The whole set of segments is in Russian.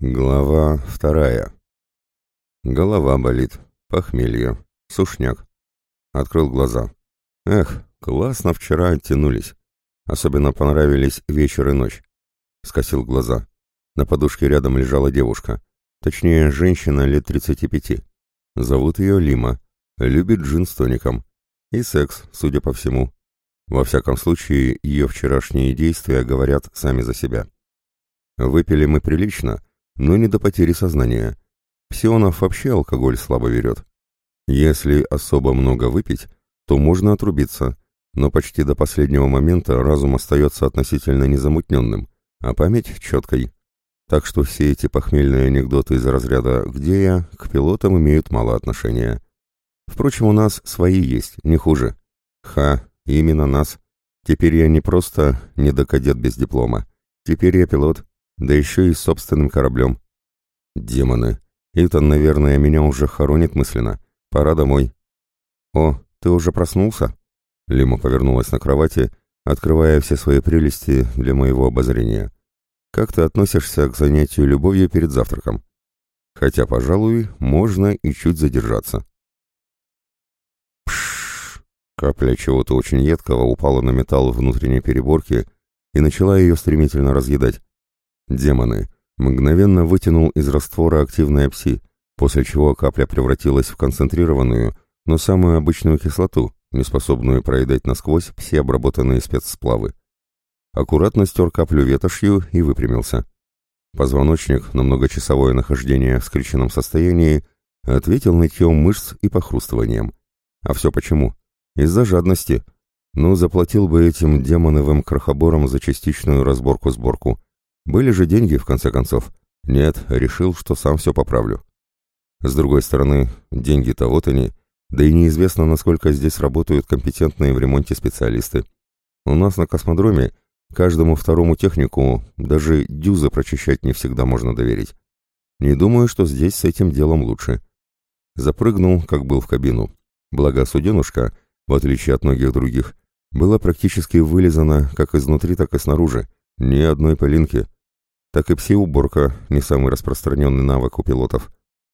Глава вторая. Голова болит, похмелье, сушняк. Открыл глаза. Эх, классно вчера оттянулись. Особенно понравились вечер и ночь. Скосил глаза. На подушке рядом лежала девушка. Точнее, женщина лет 35. Зовут ее Лима. Любит джин с тоником. И секс, судя по всему. Во всяком случае, ее вчерашние действия говорят сами за себя. Выпили мы прилично, но не до потери сознания. Псионов вообще алкоголь слабо берет. Если особо много выпить, то можно отрубиться, но почти до последнего момента разум остается относительно незамутненным, а память четкой. Так что все эти похмельные анекдоты из разряда «где я» к пилотам имеют мало отношения. Впрочем, у нас свои есть, не хуже. Именно нас. Теперь я не просто недокадет без диплома. Теперь я пилот, да еще и с собственным кораблем. Демоны. Итан, наверное, меня уже хоронит мысленно. Пора домой. О, ты уже проснулся? Лима повернулась на кровати, открывая все свои прелести для моего обозрения. Как ты относишься к занятию любовью перед завтраком? Хотя, пожалуй, можно и чуть задержаться. Пшшш! Капля чего-то очень едкого упала на металл внутренней переборки и начала ее стремительно разъедать. Демоны. Мгновенно вытянул из раствора активное пси, после чего капля превратилась в концентрированную, но самую обычную кислоту, неспособную проедать насквозь все обработанные спецсплавы. Аккуратно стер каплю ветошью и выпрямился. Позвоночник на многочасовое нахождение в скрюченном состоянии ответил нытьем мышц и похрустыванием. А все почему? Из-за жадности. Ну, заплатил бы этим демоновым крохоборам за частичную разборку-сборку. Были же деньги, в конце концов. Нет, решил, что сам все поправлю. С другой стороны, деньги-то вот они, да и неизвестно, насколько здесь работают компетентные в ремонте специалисты. У нас на космодроме каждому второму технику даже дюзы прочищать не всегда можно доверить. Не думаю, что здесь с этим делом лучше. Запрыгнул, как был в кабину. Благо суденушка, в отличие от многих других, была практически вылизана как изнутри, так и снаружи. Ни одной пылинки. Так и пси-уборка, не самый распространенный навык у пилотов.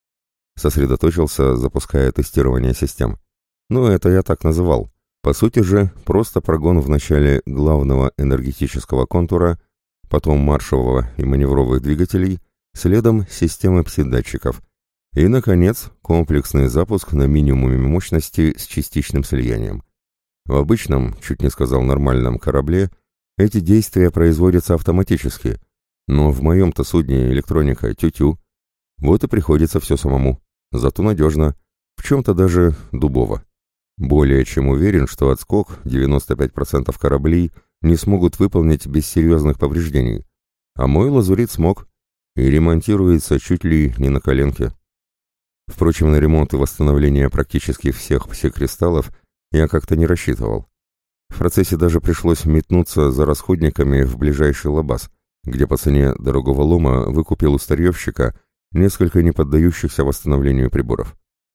Сосредоточился, запуская тестирование систем. Ну, это я так называл. По сути же, просто прогон в начале главного энергетического контура, потом маршевого и маневровых двигателей, следом системы пси-датчиков. И, наконец, комплексный запуск на минимуме мощности с частичным слиянием. В обычном, чуть не сказал нормальном корабле, эти действия производятся автоматически, но в моем-то судне электроника тю-тю. Вот и приходится все самому. Зато надежно, в чем-то даже дубово. Более чем уверен, что отскок 95% кораблей не смогут выполнить без серьезных повреждений. А мой лазурит смог и ремонтируется чуть ли не на коленке. Впрочем, на ремонт и восстановление практически всех пси-кристаллов я как-то не рассчитывал. В процессе даже пришлось метнуться за расходниками в ближайший лабаз, где по цене дорогого лома выкупил у старьевщика несколько неподдающихся восстановлению приборов.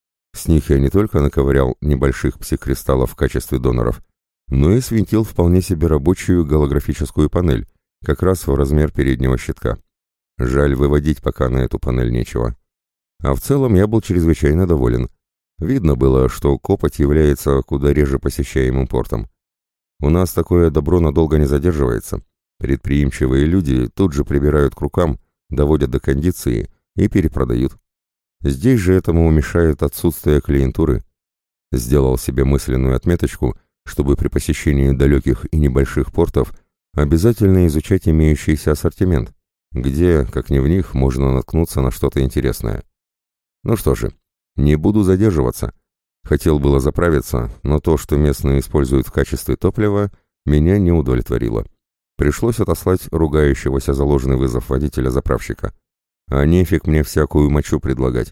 С них я не только наковырял небольших пси-кристаллов в качестве доноров, но и свинтил вполне себе рабочую голографическую панель, как раз в размер переднего щитка. Жаль, выводить пока на эту панель нечего. А в целом я был чрезвычайно доволен. Видно было, что Копоть является куда реже посещаемым портом. У нас такое добро надолго не задерживается. Предприимчивые люди тут же прибирают к рукам, доводят до кондиции и перепродают. Здесь же этому мешает отсутствие клиентуры. Сделал себе мысленную отметочку, чтобы при посещении далеких и небольших портов обязательно изучать имеющийся ассортимент, где, как не в них, можно наткнуться на что-то интересное. Ну что же, не буду задерживаться. Хотел было заправиться, но то, что местные используют в качестве топлива, меня не удовлетворило. Пришлось отослать ругающегося за ложный вызов водителя-заправщика. А нефиг мне всякую мочу предлагать.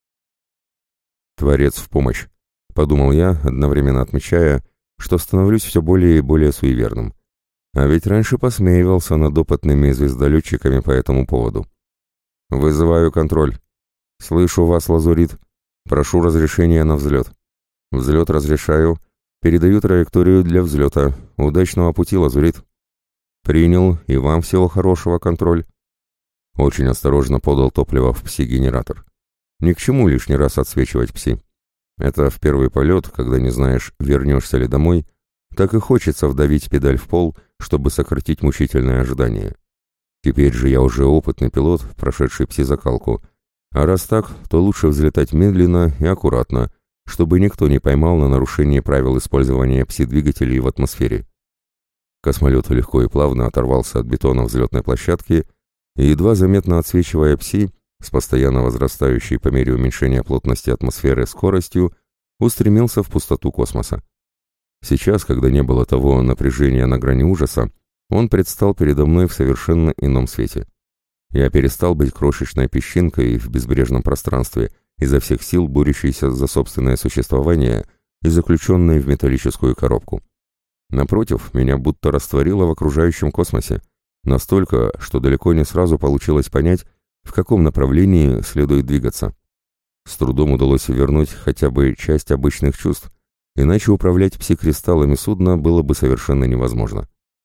Творец в помощь, подумал я, одновременно отмечая, что становлюсь все более и более суеверным. А ведь раньше посмеивался над опытными звездолетчиками по этому поводу. «Вызываю контроль. Слышу вас, лазурит. Прошу разрешения на взлет. Взлет разрешаю. Передаю траекторию для взлета. Удачного пути, лазурит». «Принял. И вам всего хорошего, контроль». Очень осторожно подал топливо в пси-генератор. Ни к чему лишний раз отсвечивать пси. Это в первый полет, когда не знаешь, вернешься ли домой, так и хочется вдавить педаль в пол, чтобы сократить мучительное ожидание. Теперь же я уже опытный пилот, прошедший пси-закалку, а раз так, то лучше взлетать медленно и аккуратно, чтобы никто не поймал на нарушение правил использования пси-двигателей в атмосфере. Космолет легко и плавно оторвался от бетона взлетной площадки и, едва заметно отсвечивая пси, с постоянно возрастающей по мере уменьшения плотности атмосферы скоростью, устремился в пустоту космоса. Сейчас, когда не было того напряжения на грани ужаса, он предстал передо мной в совершенно ином свете. Я перестал быть крошечной песчинкой в безбрежном пространстве, изо всех сил борющейся за собственное существование и заключенной в металлическую коробку. Напротив, меня будто растворило в окружающем космосе, настолько, что далеко не сразу получилось понять, в каком направлении следует двигаться. С трудом удалось вернуть хотя бы часть обычных чувств, иначе управлять пси-кристаллами судна было бы совершенно невозможно.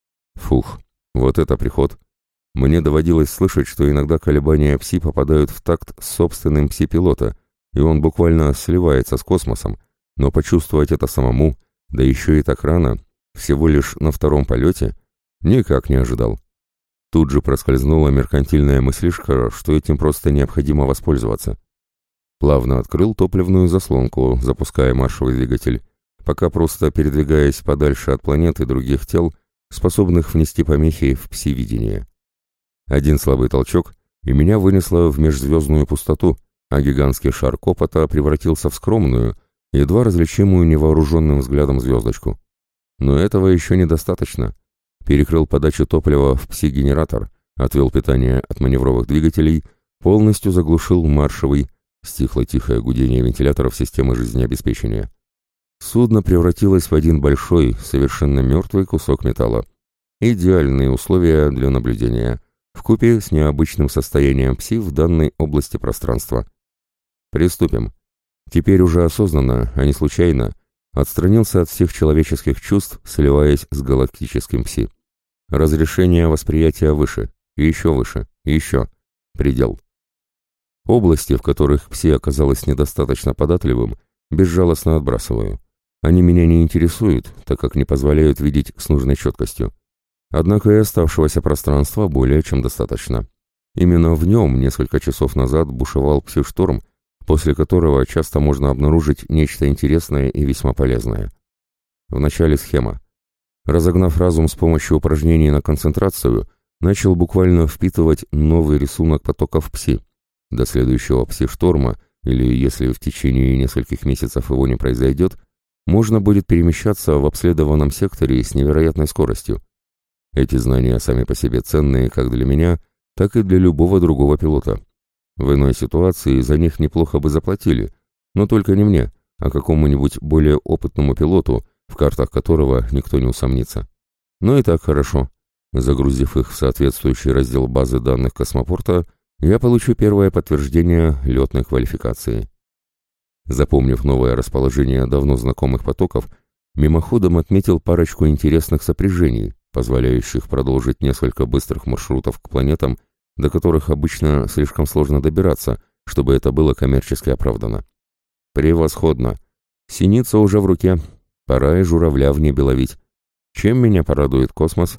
Фух, вот это приход. Мне доводилось слышать, что иногда колебания пси попадают в такт с собственным пси-пилота, и он буквально сливается с космосом, но почувствовать это самому, да еще и так рано, всего лишь на втором полете, никак не ожидал. Тут же проскользнула меркантильная мыслишка, что этим просто необходимо воспользоваться. Плавно открыл топливную заслонку, запуская маршевый двигатель, пока просто передвигаясь подальше от планеты других тел, способных внести помехи в пси-видение. Один слабый толчок, и меня вынесло в межзвездную пустоту, а гигантский шар копота превратился в скромную, едва различимую невооруженным взглядом звездочку. Но этого еще недостаточно. Перекрыл подачу топлива в пси-генератор, отвел питание от маневровых двигателей, полностью заглушил маршевый, стихло тихое гудение вентиляторов системы жизнеобеспечения. Судно превратилось в один большой, совершенно мертвый кусок металла. Идеальные условия для наблюдения, вкупе с необычным состоянием пси в данной области пространства. Приступим. Теперь уже осознанно, а не случайно, отстранился от всех человеческих чувств, сливаясь с галактическим пси. Разрешение восприятия выше, и еще. Предел. Области, в которых пси оказалось недостаточно податливым, безжалостно отбрасываю. Они меня не интересуют, так как не позволяют видеть с нужной четкостью. Однако и оставшегося пространства более чем достаточно. Именно в нем несколько часов назад бушевал пси-шторм, после которого часто можно обнаружить нечто интересное и весьма полезное. Вначале схема. Разогнав разум с помощью упражнений на концентрацию, начал буквально впитывать новый рисунок потоков пси. До следующего пси-шторма, или если в течение нескольких месяцев его не произойдет, можно будет перемещаться в обследованном секторе с невероятной скоростью. Эти знания сами по себе ценные как для меня, так и для любого другого пилота. В иной ситуации за них неплохо бы заплатили, но только не мне, а какому-нибудь более опытному пилоту, в картах которого никто не усомнится. Но и так хорошо. Загрузив их в соответствующий раздел базы данных космопорта, я получу первое подтверждение летной квалификации. Запомнив новое расположение давно знакомых потоков, мимоходом отметил парочку интересных сопряжений, позволяющих продолжить несколько быстрых маршрутов к планетам, до которых обычно слишком сложно добираться, чтобы это было коммерчески оправдано. Превосходно! Синица уже в руке. Пора и журавля в небе ловить. Чем меня порадует космос?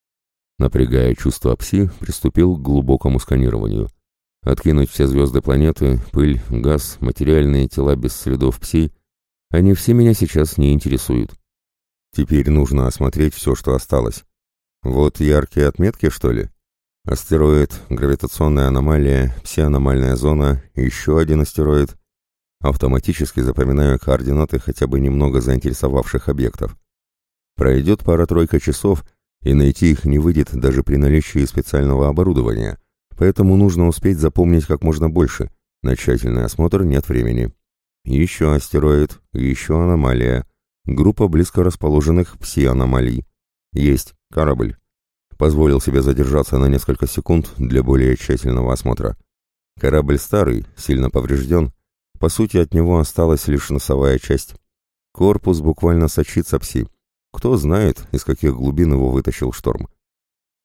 Напрягая чувство пси, приступил к глубокому сканированию. Откинуть все звезды планеты, пыль, газ, материальные тела без следов пси, они все меня сейчас не интересуют. Теперь нужно осмотреть все, что осталось. Вот яркие отметки, что ли? Астероид, гравитационная аномалия, пси-аномальная зона, еще один астероид. Автоматически запоминаю координаты хотя бы немного заинтересовавших объектов. Пройдет пара-тройка часов, и найти их не выйдет даже при наличии специального оборудования, поэтому нужно успеть запомнить как можно больше. На тщательный осмотр нет времени. Еще астероид, еще аномалия. Группа близко расположенных пси-аномалий. Есть корабль. Позволил себе задержаться на несколько секунд для более тщательного осмотра. Корабль старый, сильно поврежден. По сути, от него осталась лишь носовая часть. Корпус буквально сочится пси. Кто знает, из каких глубин его вытащил шторм.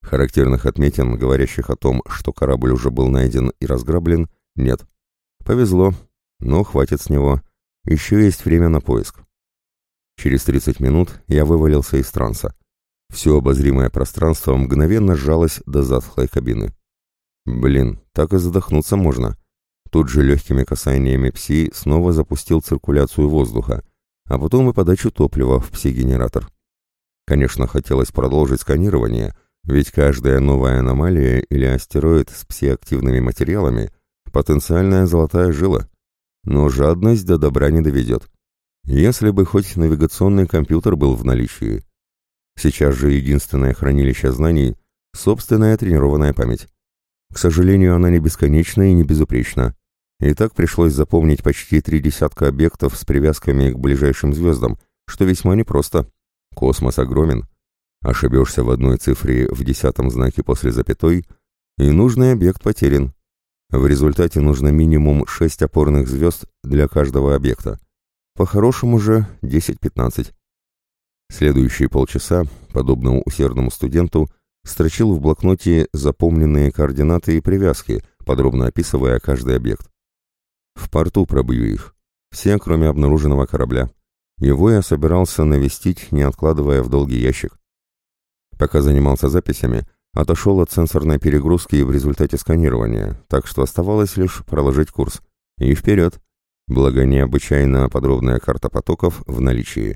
Характерных отметин, говорящих о том, что корабль уже был найден и разграблен, нет. Повезло, но хватит с него. Еще есть время на поиск. Через 30 минут я вывалился из транса. Все обозримое пространство мгновенно сжалось до затхлой кабины. Блин, так и задохнуться можно. Тут же легкими касаниями ПСИ снова запустил циркуляцию воздуха, а потом и подачу топлива в ПСИ-генератор. Конечно, хотелось продолжить сканирование, ведь каждая новая аномалия или астероид с ПСИ-активными материалами — потенциальная золотая жила. Но жадность до добра не доведет. Если бы хоть навигационный компьютер был в наличии. Сейчас же единственное хранилище знаний — собственная тренированная память. К сожалению, она не бесконечна и не безупречна. И так пришлось запомнить почти 30 объектов с привязками к ближайшим звездам, что весьма непросто. Космос огромен. Ошибешься в одной цифре в 10-м знаке после запятой, и нужный объект потерян. В результате нужно минимум 6 опорных звезд для каждого объекта. По-хорошему же 10-15. Следующие полчаса, подобно усердному студенту, строчил в блокноте запомненные координаты и привязки, подробно описывая каждый объект. В порту пробью их. Все, кроме обнаруженного корабля. Его я собирался навестить, не откладывая в долгий ящик. Пока занимался записями, отошел от сенсорной перегрузки в результате сканирования, так что оставалось лишь проложить курс. И вперед! Благо необычайно подробная карта потоков в наличии.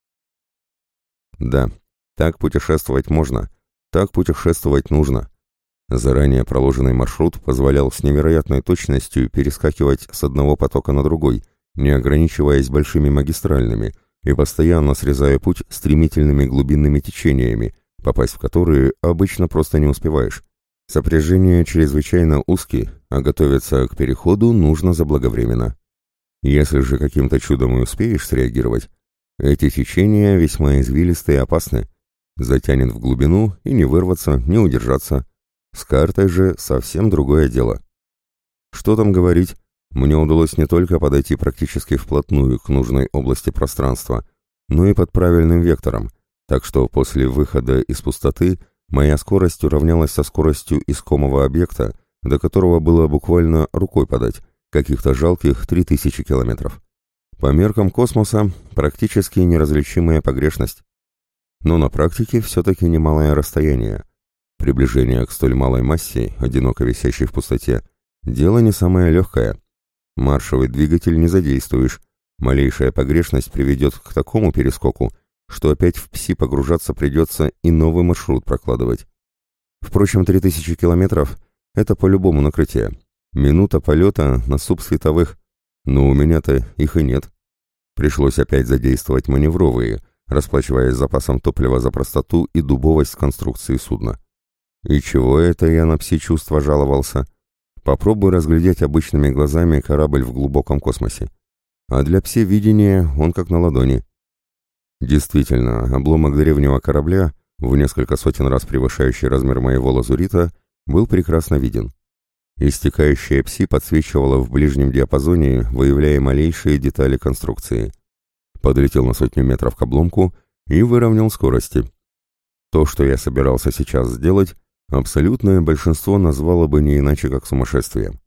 Да, так путешествовать можно, так путешествовать нужно. Заранее проложенный маршрут позволял с невероятной точностью перескакивать с одного потока на другой, не ограничиваясь большими магистральными и постоянно срезая путь стремительными глубинными течениями, попасть в которые обычно просто не успеваешь. Сопряжения чрезвычайно узкие, а готовиться к переходу нужно заблаговременно. Если же каким-то чудом и успеешь среагировать, эти течения весьма извилистые и опасны. Затянет в глубину и не вырваться, не удержаться. С картой же совсем другое дело. Что там говорить, мне удалось не только подойти практически вплотную к нужной области пространства, но и под правильным вектором, так что после выхода из пустоты моя скорость уравнялась со скоростью искомого объекта, до которого было буквально рукой подать, каких-то жалких 3000 километров. По меркам космоса практически неразличимая погрешность. Но на практике все-таки немалое расстояние. Приближение к столь малой массе, одиноко висящей в пустоте, дело не самое легкое. Маршевый двигатель не задействуешь. Малейшая погрешность приведет к такому перескоку, что опять в ПСИ погружаться придется и новый маршрут прокладывать. Впрочем, 3000 километров — это по-любому накрытие. Минута полета на субсветовых, но у меня-то их и нет. Пришлось опять задействовать маневровые, расплачиваясь запасом топлива за простоту и дубовость конструкции судна. И чего это я на пси-чувства жаловался? Попробуй разглядеть обычными глазами корабль в глубоком космосе. А для пси-видения он как на ладони. Действительно, обломок древнего корабля, в несколько сотен раз превышающий размер моего лазурита, был прекрасно виден. Истекающая пси подсвечивала в ближнем диапазоне, выявляя малейшие детали конструкции. Подлетел на 100 метров к обломку и выровнял скорости. То, что я собирался сейчас сделать, абсолютное большинство назвало бы не иначе, как сумасшествием.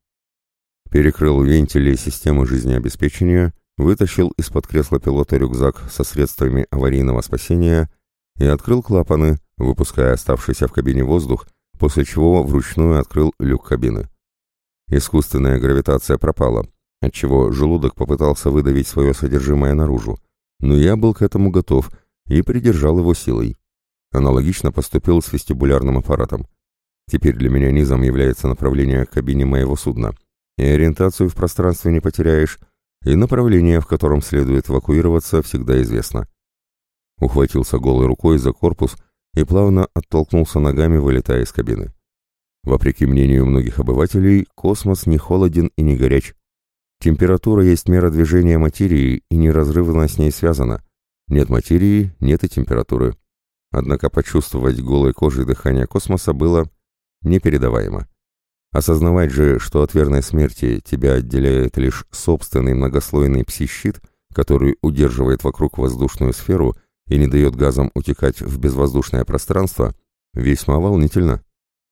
Перекрыл вентили системы жизнеобеспечения, вытащил из-под кресла пилота рюкзак со средствами аварийного спасения и открыл клапаны, выпуская оставшийся в кабине воздух, после чего вручную открыл люк кабины. Искусственная гравитация пропала, отчего желудок попытался выдавить свое содержимое наружу, но я был к этому готов и придержал его силой. Аналогично поступил с вестибулярным аппаратом. Теперь для меня низом является направление к кабине моего судна, и ориентацию в пространстве не потеряешь, и направление, в котором следует эвакуироваться, всегда известно. Ухватился голой рукой за корпус и плавно оттолкнулся ногами, вылетая из кабины. Вопреки мнению многих обывателей, космос не холоден и не горяч. Температура есть мера движения материи и неразрывно с ней связана. Нет материи, нет и температуры. Однако почувствовать голой кожей дыхание космоса было непередаваемо. Осознавать же, что от верной смерти тебя отделяет лишь собственный многослойный пси-щит, который удерживает вокруг воздушную сферу и не дает газам утекать в безвоздушное пространство, Весьма волнительно.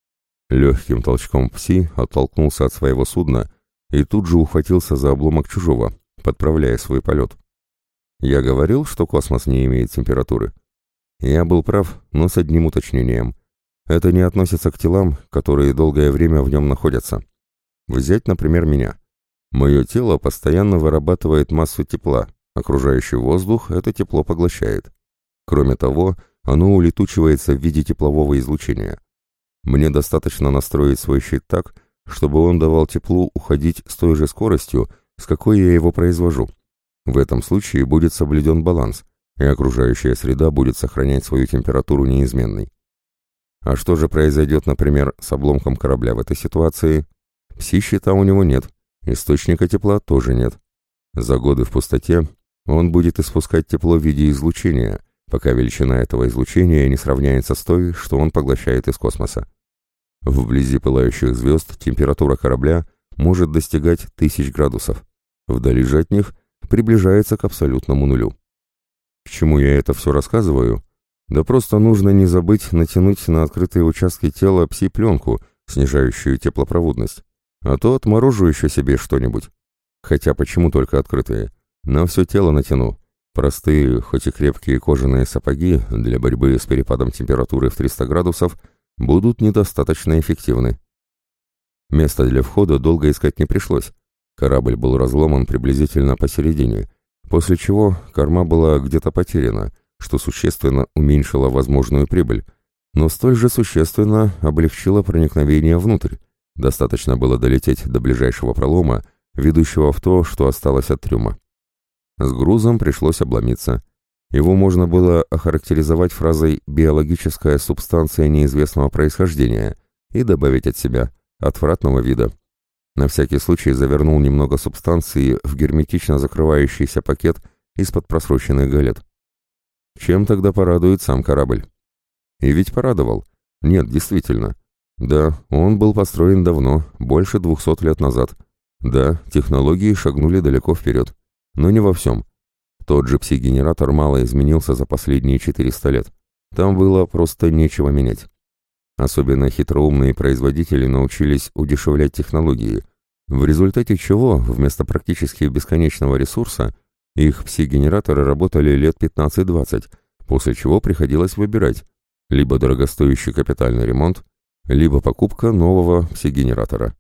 Легким толчком Пси оттолкнулся от своего судна и тут же ухватился за обломок чужого, подправляя свой полет. Я говорил, что космос не имеет температуры. Я был прав, но с одним уточнением. Это не относится к телам, которые долгое время в нем находятся. Взять, например, меня. Мое тело постоянно вырабатывает массу тепла, окружающий воздух это тепло поглощает. Кроме того, оно улетучивается в виде теплового излучения. Мне достаточно настроить свой щит так, чтобы он давал теплу уходить с той же скоростью, с какой я его произвожу. В этом случае будет соблюден баланс, и окружающая среда будет сохранять свою температуру неизменной. А что же произойдет, например, с обломком корабля в этой ситуации? Пси-щита у него нет, источника тепла тоже нет. За годы в пустоте он будет испускать тепло в виде излучения, пока величина этого излучения не сравняется с той, что он поглощает из космоса. Вблизи пылающих звезд температура корабля может достигать 1000 градусов. Вдали же от них приближается к абсолютному нулю. К чему я это все рассказываю? Да просто нужно не забыть натянуть на открытые участки тела пси-пленку, снижающую теплопроводность. А то отморожу еще себе что-нибудь. Хотя почему только открытые? На все тело натяну. Простые, хоть и крепкие кожаные сапоги для борьбы с перепадом температуры в 300 градусов будут недостаточно эффективны. Места для входа долго искать не пришлось. Корабль был разломан приблизительно посередине, после чего корма была где-то потеряна, что существенно уменьшило возможную прибыль, но столь же существенно облегчило проникновение внутрь. Достаточно было долететь до ближайшего пролома, ведущего в то, что осталось от трюма. С грузом пришлось обломиться. Его можно было охарактеризовать фразой «биологическая субстанция неизвестного происхождения» и добавить от себя «отвратного вида». На всякий случай завернул немного субстанции в герметично закрывающийся пакет из-под просроченных галет. Чем тогда порадует сам корабль? И ведь порадовал. Нет, действительно. Да, он был построен давно, больше 200 лет назад. Да, технологии шагнули далеко вперед. Но не во всем. Тот же пси-генератор мало изменился за последние 400 лет. Там было просто нечего менять. Особенно хитроумные производители научились удешевлять технологии, в результате чего вместо практически бесконечного ресурса их пси-генераторы работали лет 15-20, после чего приходилось выбирать либо дорогостоящий капитальный ремонт, либо покупка нового пси-генератора.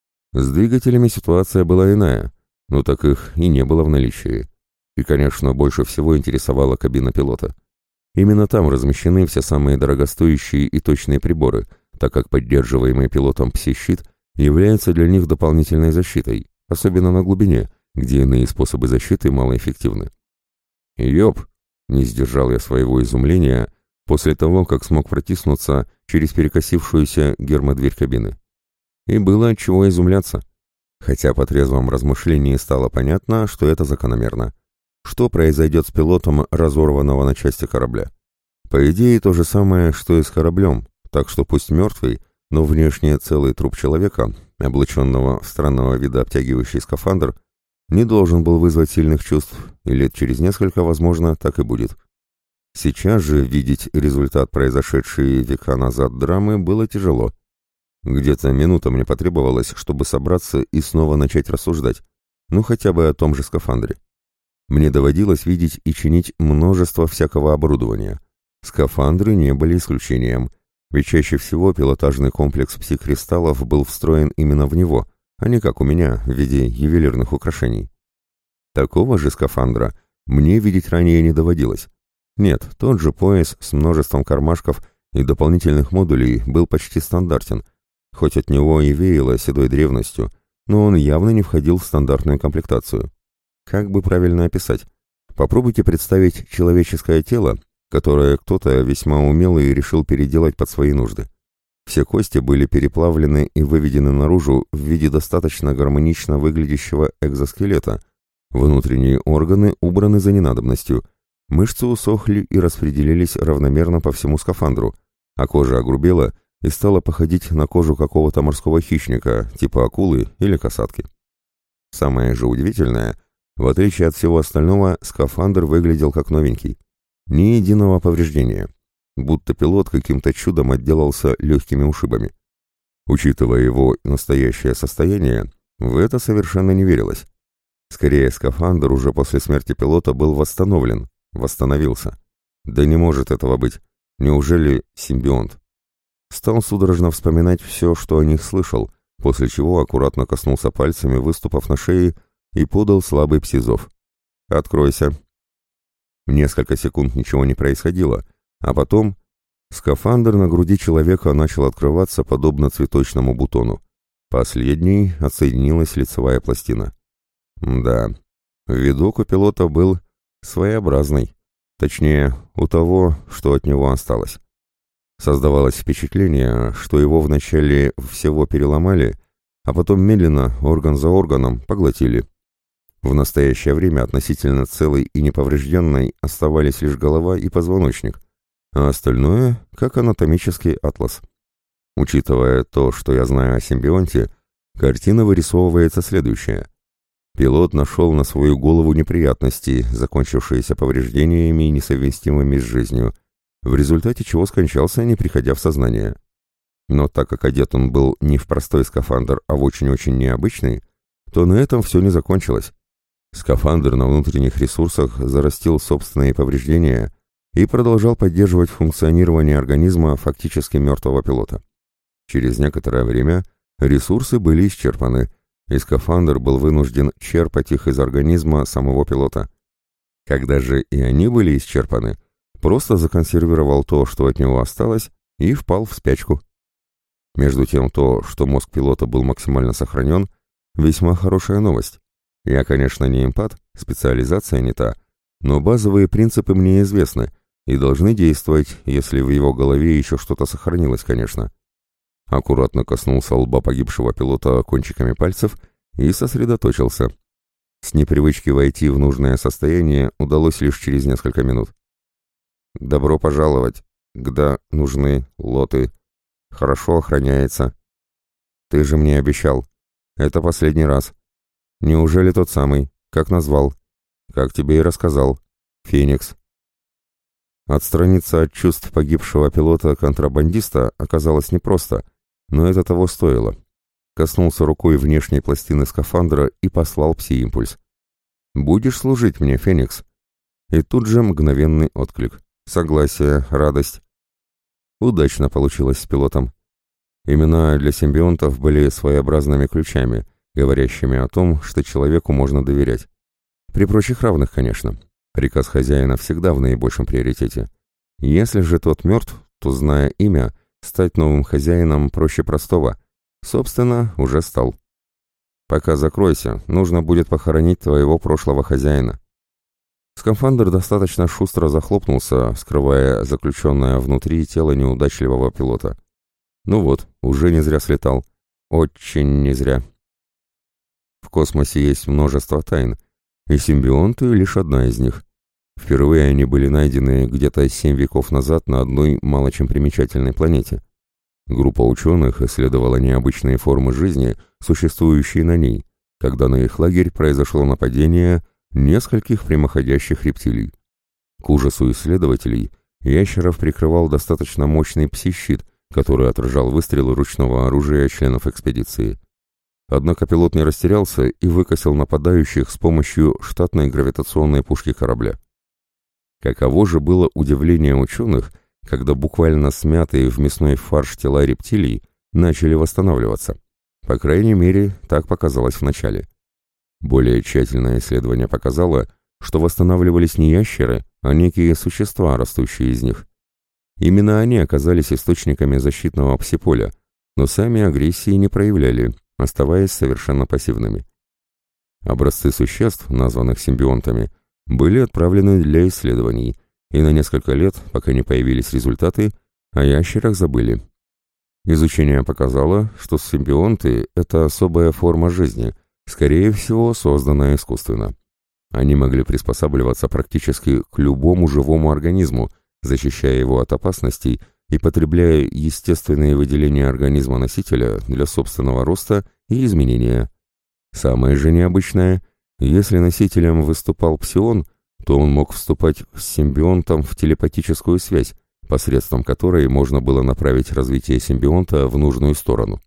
С двигателями ситуация была иная, но так их и не было в наличии. И, конечно, больше всего интересовала кабина пилота. Именно там размещены все самые дорогостоящие и точные приборы, так как поддерживаемый пилотом пси-щит является для них дополнительной защитой, особенно на глубине, где иные способы защиты малоэффективны. «Ёп!» — не сдержал я своего изумления после того, как смог протиснуться через перекосившуюся гермодверь кабины. И было от чего изумляться. Хотя по трезвом размышлении стало понятно, что это закономерно. Что произойдет с пилотом разорванного на части корабля? По идее, то же самое, что и с кораблем, так что пусть мертвый, но внешне целый труп человека, облаченного в странного вида обтягивающий скафандр, не должен был вызвать сильных чувств, и лет через несколько, возможно, так и будет. Сейчас же видеть результат произошедшей века назад драмы было тяжело. Где-то минута мне потребовалось, чтобы собраться и снова начать рассуждать, ну хотя бы о том же скафандре. Мне доводилось видеть и чинить множество всякого оборудования. Скафандры не были исключением, ведь чаще всего пилотажный комплекс пси-кристаллов был встроен именно в него, а не как у меня, в виде ювелирных украшений. Такого же скафандра мне видеть ранее не доводилось. Нет, тот же пояс с множеством кармашков и дополнительных модулей был почти стандартен, хоть от него и веяло седой древностью, но он явно не входил в стандартную комплектацию. Как бы правильно описать? Попробуйте представить человеческое тело, которое кто-то весьма умелый решил переделать под свои нужды. Все кости были переплавлены и выведены наружу в виде достаточно гармонично выглядящего экзоскелета. Внутренние органы убраны за ненадобностью, мышцы усохли и распределились равномерно по всему скафандру, а кожа огрубела и стала походить на кожу какого-то морского хищника, типа акулы или касатки. Самое же удивительное, в отличие от всего остального, скафандр выглядел как новенький. Ни единого повреждения. будто пилот каким-то чудом отделался легкими ушибами. Учитывая его настоящее состояние, в это совершенно не верилось. Скорее, скафандр уже после смерти пилота был восстановился. Да не может этого быть. Неужели симбионт? Стал судорожно вспоминать все, что о них слышал, после чего аккуратно коснулся пальцами выступов на шее и подал слабый пси-зов. «Откройся». Несколько секунд ничего не происходило, а потом скафандр на груди человека начал открываться подобно цветочному бутону. Последней отсоединилась лицевая пластина. Да, видок у пилота был своеобразный, точнее, у того, что от него осталось. Создавалось впечатление, что его вначале всего переломали, а потом медленно, орган за органом, поглотили. В настоящее время относительно целой и неповрежденной оставались лишь голова и позвоночник, а остальное — как анатомический атлас. Учитывая то, что я знаю о симбионте, картина вырисовывается следующая. Пилот нашел на свою голову неприятности, закончившиеся повреждениями, несовместимыми с жизнью, в результате чего скончался, не приходя в сознание. Но так как одет он был не в простой скафандр, а в очень-очень необычный, то на этом все не закончилось. Скафандр на внутренних ресурсах зарастил собственные повреждения и продолжал поддерживать функционирование организма фактически мертвого пилота. Через некоторое время ресурсы были исчерпаны, и скафандр был вынужден черпать их из организма самого пилота. Когда же и они были исчерпаны, просто законсервировал то, что от него осталось, и впал в спячку. Между тем, то, что мозг пилота был максимально сохранен, весьма хорошая новость. Я, конечно, не эмпат, специализация не та, но базовые принципы мне известны и должны действовать, если в его голове еще что-то сохранилось, конечно. Аккуратно коснулся лба погибшего пилота кончиками пальцев и сосредоточился. С непривычки войти в нужное состояние удалось лишь через несколько минут. «Добро пожаловать. Гда нужны лоты. Хорошо охраняется. Ты же мне обещал. Это последний раз. Неужели тот самый? Как назвал? Как тебе и рассказал. Феникс». Отстраниться от чувств погибшего пилота-контрабандиста оказалось непросто, но это того стоило. Коснулся рукой внешней пластины скафандра и послал пси-импульс. «Будешь служить мне, Феникс?» И тут же мгновенный отклик. Согласие, радость. Удачно получилось с пилотом. Имена для симбионтов были своеобразными ключами, говорящими о том, что человеку можно доверять. При прочих равных, конечно. Приказ хозяина всегда в наибольшем приоритете. Если же тот мертв, то, зная имя, стать новым хозяином проще простого. Собственно, уже стал. «Пока закройся, нужно будет похоронить твоего прошлого хозяина». Скафандр достаточно шустро захлопнулся, скрывая заключенное внутри тело неудачливого пилота. Ну вот, уже не зря слетал. Очень не зря. В космосе есть множество тайн, и симбионты — лишь одна из них. Впервые они были найдены где-то 7 веков назад на одной мало чем примечательной планете. Группа ученых исследовала необычные формы жизни, существующие на ней, когда на их лагерь произошло нападение нескольких прямоходящих рептилий. К ужасу исследователей ящеров прикрывал достаточно мощный пси-щит, который отражал выстрелы ручного оружия членов экспедиции. Однако пилот не растерялся и выкосил нападающих с помощью штатной гравитационной пушки корабля. Каково же было удивление ученых, когда буквально смятые в мясной фарш тела рептилий начали восстанавливаться. По крайней мере, так показалось вначале. Более тщательное исследование показало, что восстанавливались не ящеры, а некие существа, растущие из них. Именно они оказались источниками защитного пси-поля, но сами агрессии не проявляли, оставаясь совершенно пассивными. Образцы существ, названных симбионтами, были отправлены для исследований, и на несколько лет, пока не появились результаты, о ящерах забыли. Изучение показало, что симбионты — это особая форма жизни, скорее всего, созданная искусственно. Они могли приспосабливаться практически к любому живому организму, защищая его от опасностей и потребляя естественные выделения организма носителя для собственного роста и изменения. Самое же необычное, если носителем выступал псион, то он мог вступать с симбионтом в телепатическую связь, посредством которой можно было направить развитие симбионта в нужную сторону.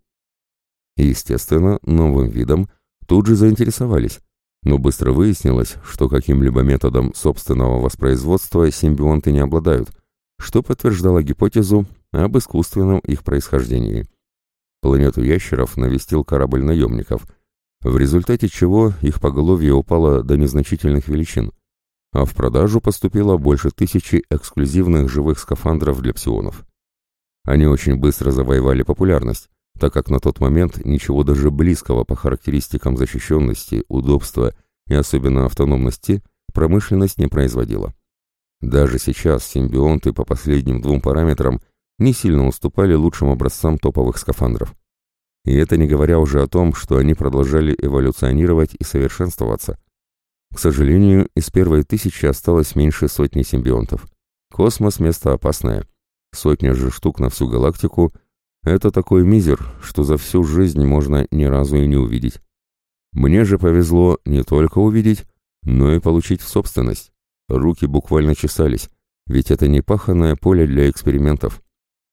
Естественно, новым видом тут же заинтересовались, но быстро выяснилось, что каким-либо методом собственного воспроизводства симбионты не обладают, что подтверждало гипотезу об искусственном их происхождении. Планету ящеров навестил корабль наемников, в результате чего их поголовье упало до незначительных величин, а в продажу поступило больше 1000 эксклюзивных живых скафандров для псионов. Они очень быстро завоевали популярность, так как на тот момент ничего даже близкого по характеристикам защищенности, удобства и особенно автономности промышленность не производила. Даже сейчас симбионты по последним 2 параметрам не сильно уступали лучшим образцам топовых скафандров. И это не говоря уже о том, что они продолжали эволюционировать и совершенствоваться. К сожалению, из первой 1000 осталось меньше сотни симбионтов. Космос — место опасное. 100 же штук на всю галактику — это такой мизер, что за всю жизнь можно ни разу и не увидеть. Мне же повезло не только увидеть, но и получить в собственность. Руки буквально чесались, ведь это не паханое поле для экспериментов.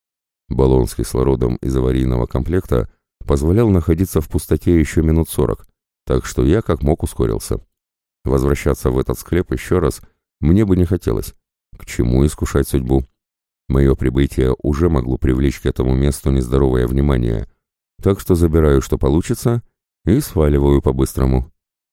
Баллон с кислородом из аварийного комплекта позволял находиться в пустоте еще минут 40, так что я как мог ускорился. Возвращаться в этот склеп еще раз мне бы не хотелось. К чему искушать судьбу? Мое прибытие уже могло привлечь к этому месту нездоровое внимание, так что забираю, что получится, и сваливаю по-быстрому.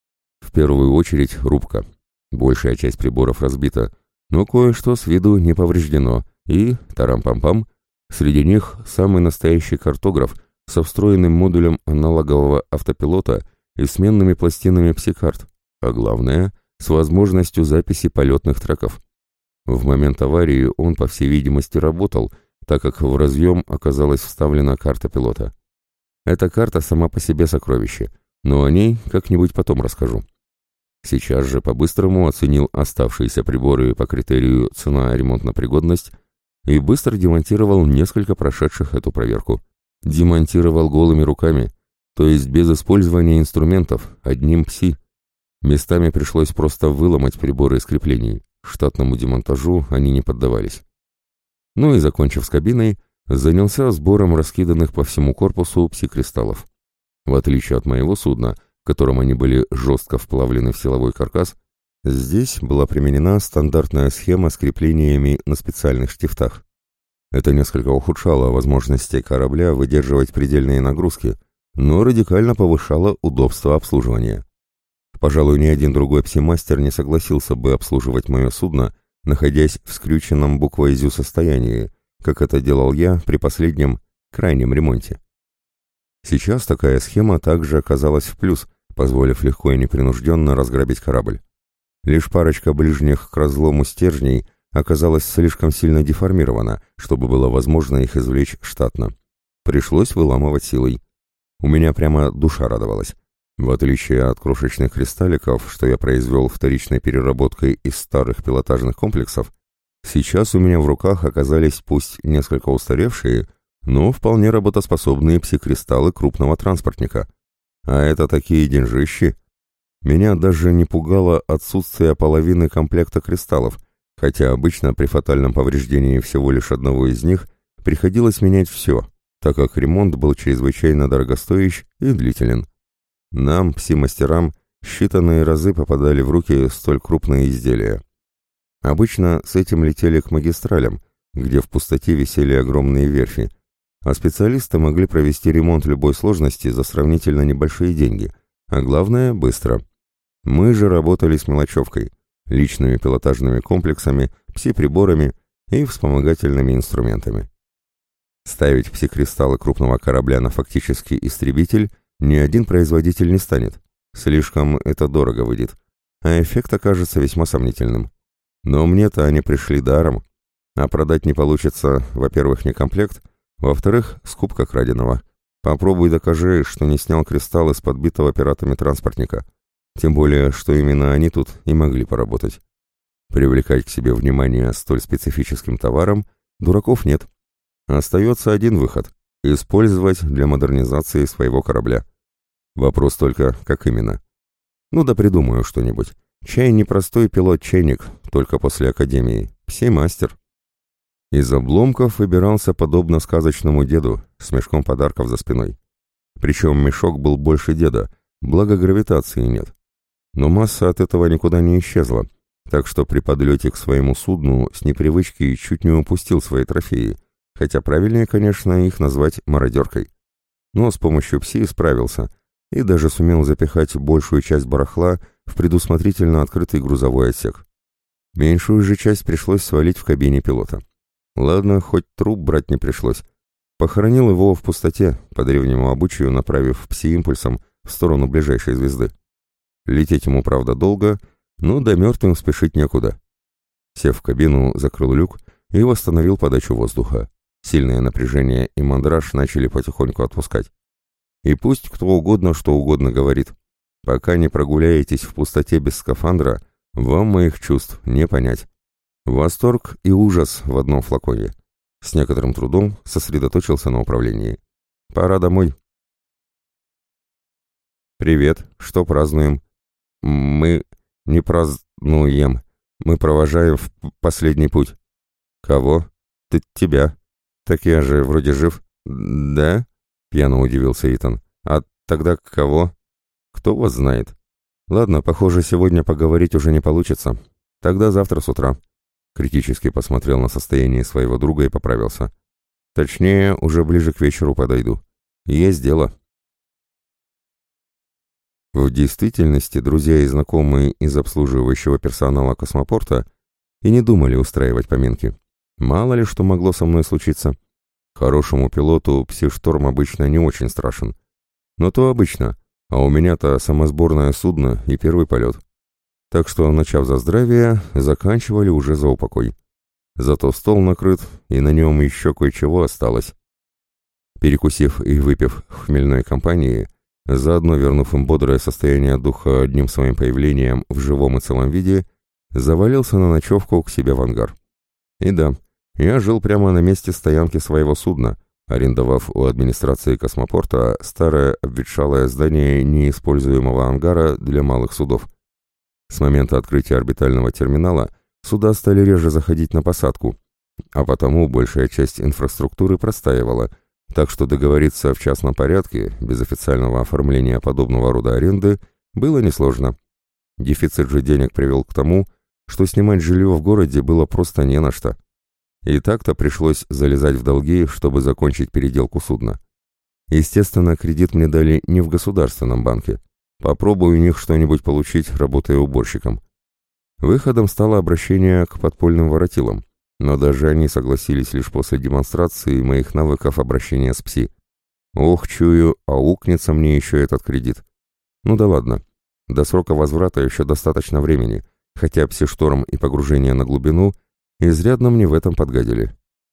В первую очередь рубка. Большая часть приборов разбита, но кое-что с виду не повреждено, и, тарам-пам-пам, среди них самый настоящий картограф со встроенным модулем аналогового автопилота и сменными пластинами пси-карт, а главное, с возможностью записи полетных треков. В момент аварии он, по всей видимости, работал, так как в разъем оказалась вставлена карта пилота. Эта карта сама по себе сокровище, но о ней как-нибудь потом расскажу. Сейчас же по-быстрому оценил оставшиеся приборы по критерию цена-ремонтно-пригодность и быстро демонтировал несколько прошедших эту проверку. Демонтировал голыми руками, то есть без использования инструментов, одним пси. Местами пришлось просто выломать приборы из креплений. Штатному демонтажу они не поддавались. Ну и, закончив с кабиной, занялся сбором раскиданных по всему корпусу пси-кристаллов. В отличие от моего судна, в котором они были жестко вплавлены в силовой каркас, здесь была применена стандартная схема с креплениями на специальных штифтах. Это несколько ухудшало возможности корабля выдерживать предельные нагрузки, но радикально повышало удобство обслуживания. Пожалуй, ни один другой пси-мастер не согласился бы обслуживать мое судно, находясь в скрюченном буквой «зю» состоянии, как это делал я при последнем, крайнем ремонте. Сейчас такая схема также оказалась в плюс, позволив легко и непринужденно разграбить корабль. Лишь парочка ближних к разлому стержней оказалась слишком сильно деформирована, чтобы было возможно их извлечь штатно. Пришлось выламывать силой. У меня прямо душа радовалась. В отличие от крошечных кристалликов, что я произвел вторичной переработкой из старых пилотажных комплексов, сейчас у меня в руках оказались пусть несколько устаревшие, но вполне работоспособные пси-кристаллы крупного транспортника. А это такие деньжищи. Меня даже не пугало отсутствие половины комплекта кристаллов, хотя обычно при фатальном повреждении всего лишь одного из них приходилось менять все, так как ремонт был чрезвычайно дорогостоящ и длителен. Нам, пси-мастерам, считанные разы попадали в руки столь крупные изделия. Обычно с этим летели к магистралям, где в пустоте висели огромные верфи, а специалисты могли провести ремонт любой сложности за сравнительно небольшие деньги, а главное – быстро. Мы же работали с мелочевкой, личными пилотажными комплексами, пси-приборами и вспомогательными инструментами. Ставить пси-кристаллы крупного корабля на фактический истребитель ни один производитель не станет. Слишком это дорого выйдет, а эффект окажется весьма сомнительным. Но мне-то они пришли даром, а продать не получится, во-первых, не комплект, во-вторых, скупка краденого. Попробуй докажи, что не снял кристаллы с подбитого пиратами транспортника. Тем более, что именно они тут и могли поработать. Привлекать к себе внимание столь специфическим товаром дураков нет. Остается один выход – использовать для модернизации своего корабля. Вопрос только, как именно. Ну да придумаю что-нибудь. Чай не простой пилот-чайник, только после академии. Пси-мастер. Из обломков выбирался подобно сказочному деду, с мешком подарков за спиной. Причем мешок был больше деда, благо гравитации нет. Но масса от этого никуда не исчезла, так что при подлете к своему судну с непривычки чуть не упустил свои трофеи, хотя правильнее, конечно, их назвать мародеркой. Но с помощью пси справился и даже сумел запихать большую часть барахла в предусмотрительно открытый грузовой отсек. Меньшую же часть пришлось свалить в кабине пилота. Ладно, хоть труп брать не пришлось. Похоронил его в пустоте, по древнему обычаю направив пси-импульсом в сторону ближайшей звезды. Лететь ему, правда, долго, но до мертвым спешить некуда. Сев в кабину, закрыл люк и восстановил подачу воздуха. Сильное напряжение и мандраж начали потихоньку отпускать. И пусть кто угодно что угодно говорит, пока не прогуляетесь в пустоте без скафандра, вам моих чувств не понять. Восторг и ужас в одном флаконе. С некоторым трудом сосредоточился на управлении. Пора домой. «Привет, что празднуем?» «Мы не празднуем. Мы провожаем в последний путь». «Кого?» «Ты тебя». «Так я же вроде жив». «Да?» — пьяно удивился Итан. «А тогда кого?» «Кто вас знает?» «Ладно, похоже, сегодня поговорить уже не получится. Тогда завтра с утра». Критически посмотрел на состояние своего друга и поправился. «Точнее, уже ближе к вечеру подойду. Есть дело». В действительности, друзья и знакомые из обслуживающего персонала космопорта и не думали устраивать поминки. Мало ли что могло со мной случиться. Хорошему пилоту пси-шторм обычно не очень страшен. Но то обычно, а у меня-то самосборное судно и первый полет. Так что, начав за здравие, заканчивали уже за упокой. Зато стол накрыт, и на нем еще кое-чего осталось. Перекусив и выпив в хмельной компании, заодно вернув им бодрое состояние духа одним своим появлением в живом и целом виде, завалился на ночевку к себе в ангар. И да, я жил прямо на месте стоянки своего судна, арендовав у администрации космопорта старое обветшалое здание неиспользуемого ангара для малых судов. С момента открытия орбитального терминала суда стали реже заходить на посадку, а потому большая часть инфраструктуры простаивала, так что договориться в частном порядке, без официального оформления подобного рода аренды, было несложно. Дефицит же денег привел к тому, что снимать жилье в городе было просто не на что. И так-то пришлось залезать в долги, чтобы закончить переделку судна. Естественно, кредит мне дали не в государственном банке. Попробую у них что-нибудь получить, работая уборщиком. Выходом стало обращение к подпольным воротилам, но даже они согласились лишь после демонстрации моих навыков обращения с пси. Ох, чую, аукнется мне еще этот кредит. Ну да ладно, до срока возврата еще достаточно времени, хотя пси-шторм и погружение на глубину изрядно мне в этом подгадили.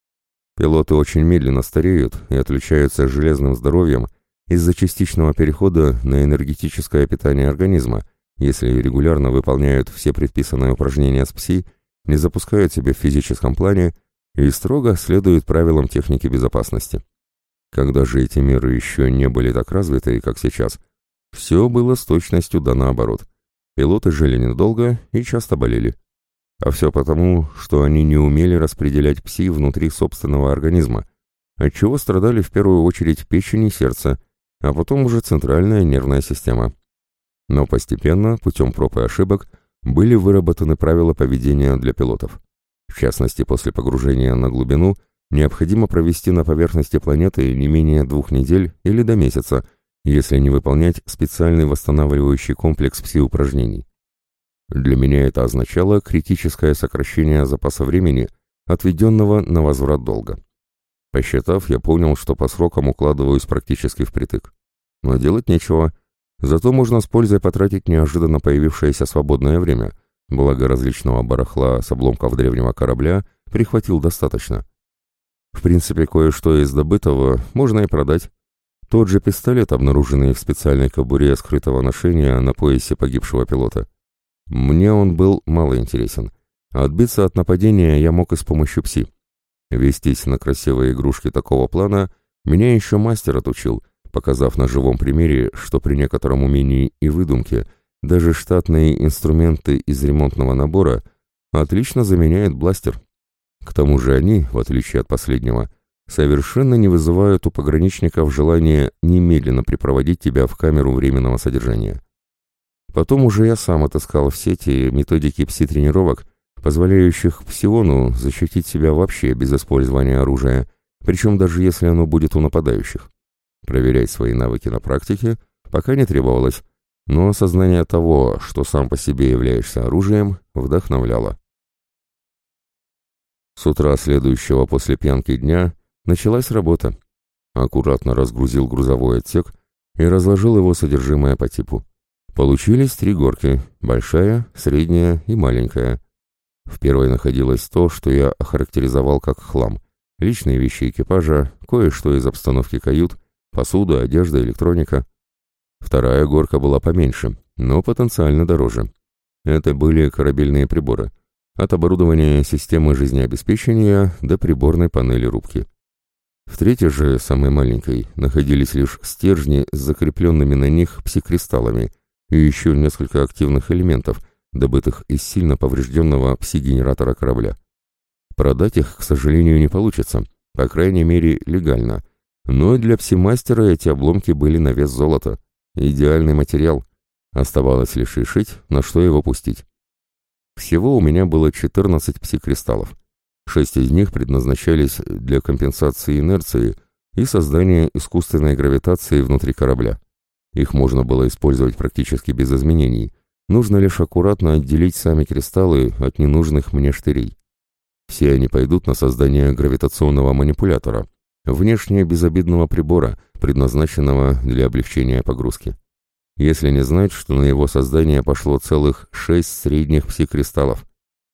Пилоты очень медленно стареют и отличаются железным здоровьем из-за частичного перехода на энергетическое питание организма, если регулярно выполняют все предписанные упражнения с пси, не запускают себя в физическом плане и строго следуют правилам техники безопасности. Когда же эти меры еще не были так развиты, как сейчас, все было с точностью да наоборот. Пилоты жили недолго и часто болели. А все потому, что они не умели распределять пси внутри собственного организма, отчего страдали в первую очередь печень и сердце, а потом уже центральная нервная система. Но постепенно, путем проб и ошибок, были выработаны правила поведения для пилотов. В частности, после погружения на глубину необходимо провести на поверхности планеты не менее 2 недель или до месяца, если не выполнять специальный восстанавливающий комплекс пси-упражнений. Для меня это означало критическое сокращение запаса времени, отведенного на возврат долга. Посчитав, я понял, что по срокам укладываюсь практически впритык. Но делать нечего. Зато можно с пользой потратить неожиданно появившееся свободное время, благо различного барахла с обломков древнего корабля прихватил достаточно. В принципе, кое-что из добытого можно и продать. Тот же пистолет, обнаруженный в специальной кобуре скрытого ношения на поясе погибшего пилота. Мне он был мало интересен. Отбиться от нападения я мог и с помощью пси. Вестись на красивые игрушки такого плана меня еще мастер отучил, показав на живом примере, что при некотором умении и выдумке даже штатные инструменты из ремонтного набора отлично заменяют бластер. К тому же они, в отличие от последнего, совершенно не вызывают у пограничников желания немедленно припроводить тебя в камеру временного содержания. Потом уже я сам отыскал в сети методики пси-тренировок, позволяющих псиону защитить себя вообще без использования оружия, причем даже если оно будет у нападающих. Проверять свои навыки на практике пока не требовалось, но осознание того, что сам по себе являешься оружием, вдохновляло. С утра следующего после пьянки дня началась работа. Аккуратно разгрузил грузовой отсек и разложил его содержимое по типу. Получились 3 горки – большая, средняя и маленькая. В первой находилось то, что я охарактеризовал как хлам. Личные вещи экипажа, кое-что из обстановки кают, посуда, одежда, электроника. Вторая горка была поменьше, но потенциально дороже. Это были корабельные приборы. От оборудования системы жизнеобеспечения до приборной панели рубки. В третьей же, самой маленькой, находились лишь стержни с закрепленными на них пси-кристаллами и еще несколько активных элементов, добытых из сильно поврежденного пси-генератора корабля. Продать их, к сожалению, не получится, по крайней мере, легально. Но для пси-мастера эти обломки были на вес золота. Идеальный материал. Оставалось лишь решить, на что его пустить. Всего у меня было 14 пси-кристаллов. 6 из них предназначались для компенсации инерции и создания искусственной гравитации внутри корабля. Их можно было использовать практически без изменений. Нужно лишь аккуратно отделить сами кристаллы от ненужных мне штырей. Все они пойдут на создание гравитационного манипулятора, внешне безобидного прибора, предназначенного для облегчения погрузки. Если не знать, что на его создание пошло целых 6 средних пси-кристаллов.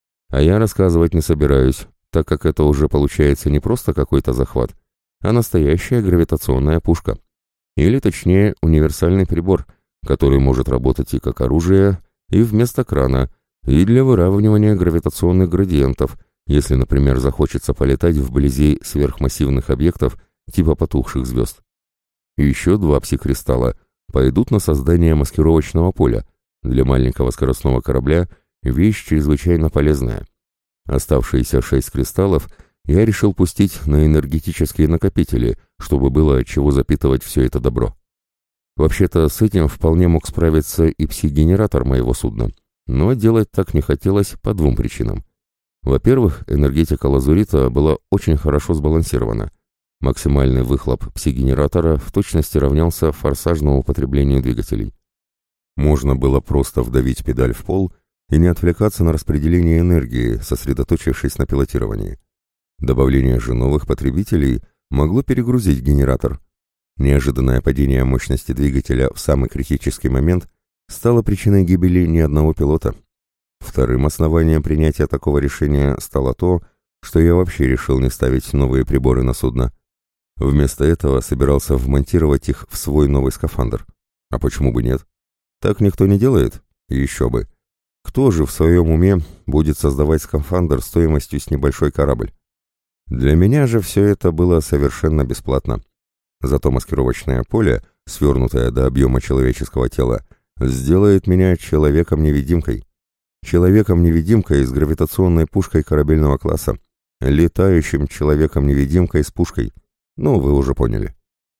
А я рассказывать не собираюсь, так как это уже получается не просто какой-то захват, а настоящая гравитационная пушка. Или точнее, универсальный прибор, который может работать и как оружие, и вместо крана, и для выравнивания гравитационных градиентов, если, например, захочется полетать вблизи сверхмассивных объектов типа потухших звезд. И еще 2 пси-кристалла пойдут на создание маскировочного поля. Для маленького скоростного корабля вещь чрезвычайно полезная. Оставшиеся 6 кристаллов я решил пустить на энергетические накопители, чтобы было от чего запитывать все это добро. Вообще-то с этим вполне мог справиться и пси-генератор моего судна, но делать так не хотелось по 2 причинам. Во-первых, энергетика лазурита была очень хорошо сбалансирована. Максимальный выхлоп пси-генератора в точности равнялся форсажному потреблению двигателей. Можно было просто вдавить педаль в пол и не отвлекаться на распределение энергии, сосредоточившись на пилотировании. Добавление же новых потребителей могло перегрузить генератор. Неожиданное падение мощности двигателя в самый критический момент стало причиной гибели ни одного пилота. Вторым основанием принятия такого решения стало то, что я вообще решил не ставить новые приборы на судно. Вместо этого собирался вмонтировать их в свой новый скафандр. А почему бы нет? Так никто не делает? Еще бы. Кто же в своем уме будет создавать скафандр стоимостью с небольшой корабль? Для меня же все это было совершенно бесплатно. Зато маскировочное поле, свернутое до объема человеческого тела, сделает меня человеком-невидимкой. Человеком-невидимкой с гравитационной пушкой корабельного класса. Летающим человеком-невидимкой с пушкой. Ну, вы уже поняли.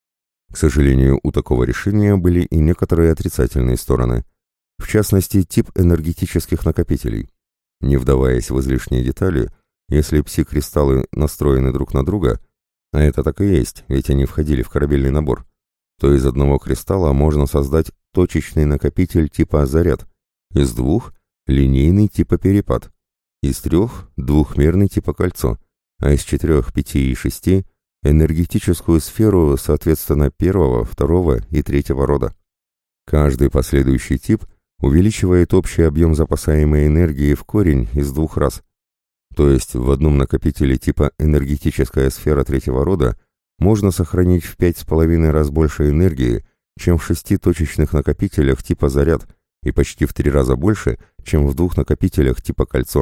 К сожалению, у такого решения были и некоторые отрицательные стороны. В частности, тип энергетических накопителей. Не вдаваясь в излишние детали, если пси-кристаллы настроены друг на друга, а это так и есть, ведь они входили в корабельный набор, то из одного кристалла можно создать точечный накопитель типа заряд, из 2 — линейный типа перепад, из 3 — двухмерный типа кольцо, а из 4, 5 и 6 — энергетическую сферу, соответственно, 1, 2 и 3 рода. Каждый последующий тип увеличивает общий объем запасаемой энергии в корень из 2 раз. То есть в одном накопителе типа энергетическая сфера 3 рода можно сохранить в 5,5 раз больше энергии, чем в 6 точечных накопителях типа заряд, и почти в 3 раза больше, чем в 2 накопителях типа кольцо.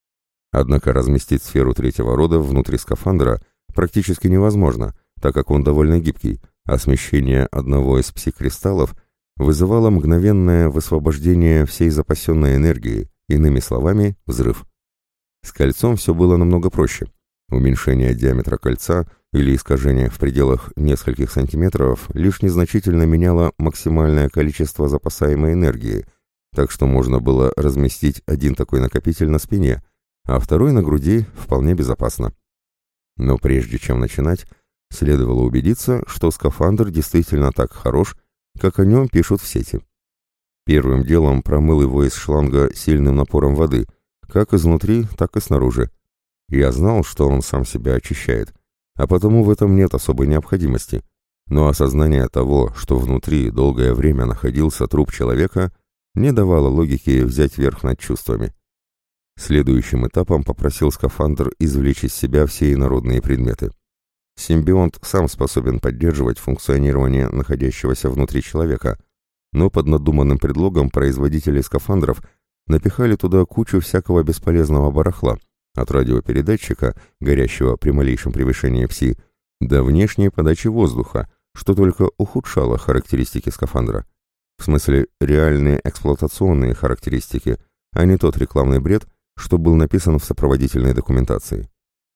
Однако разместить сферу 3 рода внутри скафандра практически невозможно, так как он довольно гибкий, а смещение одного из пси-кристаллов вызывало мгновенное высвобождение всей запасенной энергии, иными словами, взрыв. С кольцом все было намного проще. Уменьшение диаметра кольца или искажение в пределах нескольких сантиметров лишь незначительно меняло максимальное количество запасаемой энергии, так что можно было разместить один такой накопитель на спине, а второй на груди вполне безопасно. Но прежде чем начинать, следовало убедиться, что скафандр действительно так хорош, как о нем пишут в сети. Первым делом промыл его из шланга сильным напором воды, как изнутри, так и снаружи. Я знал, что он сам себя очищает, а потому в этом нет особой необходимости. Но осознание того, что внутри долгое время находился труп человека, не давало логики взять верх над чувствами. Следующим этапом попросил скафандр извлечь из себя все инородные предметы. Симбионт сам способен поддерживать функционирование находящегося внутри человека, но под надуманным предлогом производители скафандров напихали туда кучу всякого бесполезного барахла, от радиопередатчика, горящего при малейшем превышении ПСИ, до внешней подачи воздуха, что только ухудшало характеристики скафандра. В смысле, реальные эксплуатационные характеристики, а не тот рекламный бред, что был написан в сопроводительной документации.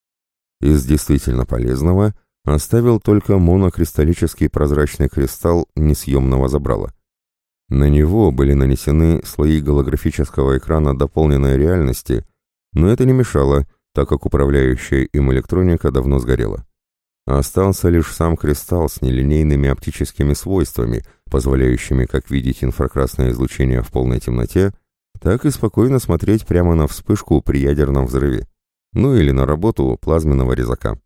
Из действительно полезного оставил только монокристаллический прозрачный кристалл несъемного забрала. На него были нанесены слои голографического экрана дополненной реальности, но это не мешало, так как управляющая им электроника давно сгорела. Остался лишь сам кристалл с нелинейными оптическими свойствами, позволяющими как видеть инфракрасное излучение в полной темноте, так и спокойно смотреть прямо на вспышку при ядерном взрыве, ну или на работу плазменного резака.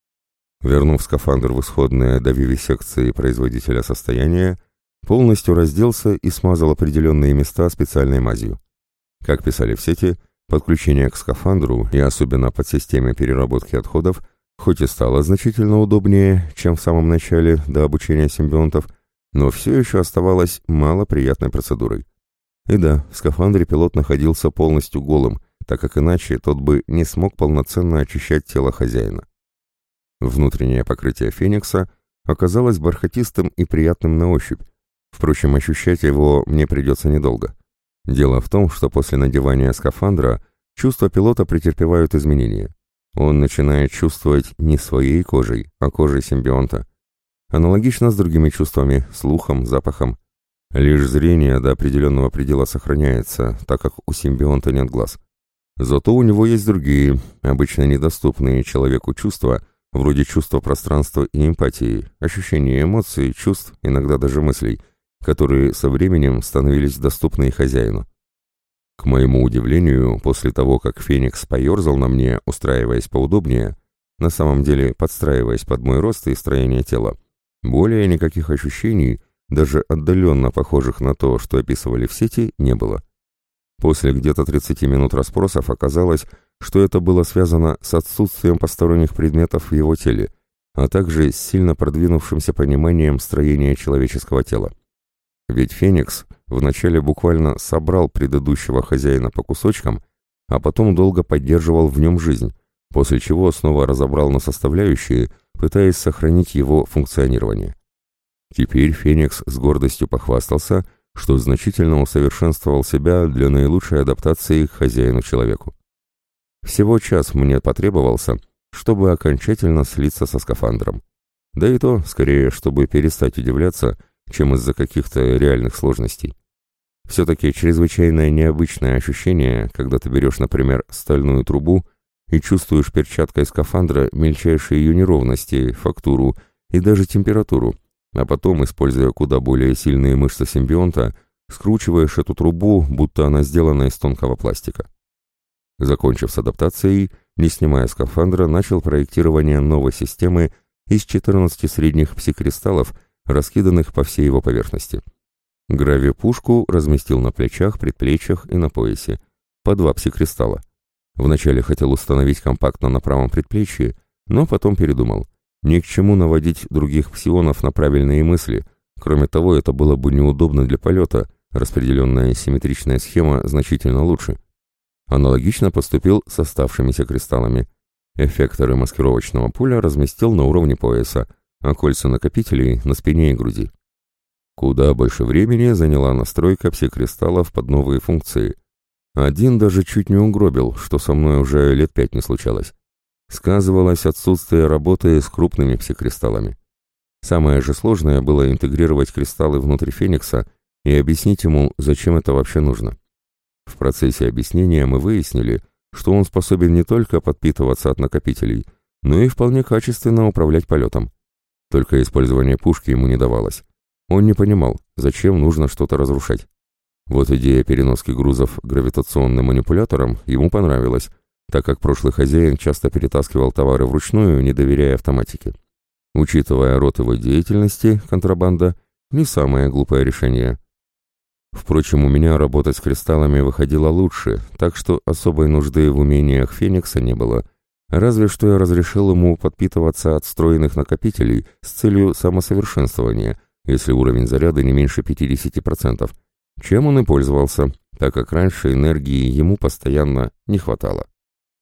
Вернув скафандр в исходное до вивисекции производителя состояние, полностью разделся и смазал определенные места специальной мазью. Как писали в сети, подключение к скафандру и особенно подсистеме переработки отходов хоть и стало значительно удобнее, чем в самом начале до обучения симбионтов, но все еще оставалось малоприятной процедурой. И да, в скафандре пилот находился полностью голым, так как иначе тот бы не смог полноценно очищать тело хозяина. Внутреннее покрытие Феникса оказалось бархатистым и приятным на ощупь. Впрочем, ощущать его мне придется недолго. Дело в том, что после надевания скафандра чувства пилота претерпевают изменения. Он начинает чувствовать не своей кожей, а кожей симбионта. Аналогично с другими чувствами, слухом, запахом. Лишь зрение до определенного предела сохраняется, так как у симбионта нет глаз. Зато у него есть другие, обычно недоступные человеку чувства, вроде чувства пространства и эмпатии, ощущения эмоций, чувств, иногда даже мыслей, которые со временем становились доступны и хозяину. К моему удивлению, после того, как Феникс поерзал на мне, устраиваясь поудобнее, на самом деле подстраиваясь под мой рост и строение тела, более никаких ощущений, даже отдаленно похожих на то, что описывали в сети, не было. После где-то 30 минут расспросов оказалось, что это было связано с отсутствием посторонних предметов в его теле, а также с сильно продвинувшимся пониманием строения человеческого тела. Ведь Феникс вначале буквально собрал предыдущего хозяина по кусочкам, а потом долго поддерживал в нем жизнь, после чего снова разобрал на составляющие, пытаясь сохранить его функционирование. Теперь Феникс с гордостью похвастался, что значительно усовершенствовал себя для наилучшей адаптации к хозяину-человеку. Всего час мне потребовался, чтобы окончательно слиться со скафандром. Да и то, скорее, чтобы перестать удивляться, чем из-за каких-то реальных сложностей. Все-таки чрезвычайно необычное ощущение, когда ты берешь, например, стальную трубу и чувствуешь перчаткой скафандра мельчайшие ее неровности, фактуру и даже температуру, а потом, используя куда более сильные мышцы симбионта, скручиваешь эту трубу, будто она сделана из тонкого пластика. Закончив с адаптацией, не снимая скафандра, начал проектирование новой системы из 14 средних пси-кристаллов, раскиданных по всей его поверхности. Гравипушку разместил на плечах, предплечьях и на поясе. По 2 пси-кристалла. Вначале хотел установить компактно на правом предплечье, но потом передумал. Ни к чему наводить других псионов на правильные мысли. Кроме того, это было бы неудобно для полета, распределенная симметричная схема значительно лучше. Аналогично поступил с оставшимися кристаллами. Эффекторы маскировочного поля разместил на уровне пояса, а кольца накопителей на спине и груди. Куда больше времени заняла настройка пси-кристаллов под новые функции. Один даже чуть не угробил, что со мной уже лет 5 не случалось. Сказывалось отсутствие работы с крупными псикристаллами. Самое же сложное было интегрировать кристаллы внутрь Феникса и объяснить ему, зачем это вообще нужно. В процессе объяснения мы выяснили, что он способен не только подпитываться от накопителей, но и вполне качественно управлять полетом. Только использование пушки ему не давалось. Он не понимал, зачем нужно что-то разрушать. Вот идея переноски грузов гравитационным манипулятором ему понравилась, так как прошлый хозяин часто перетаскивал товары вручную, не доверяя автоматике. Учитывая род его деятельности, контрабанда – не самое глупое решение. Впрочем, у меня работать с кристаллами выходило лучше, так что особой нужды в умениях Феникса не было, разве что я разрешил ему подпитываться от встроенных накопителей с целью самосовершенствования, если уровень заряда не меньше 50%, чем он и пользовался, так как раньше энергии ему постоянно не хватало.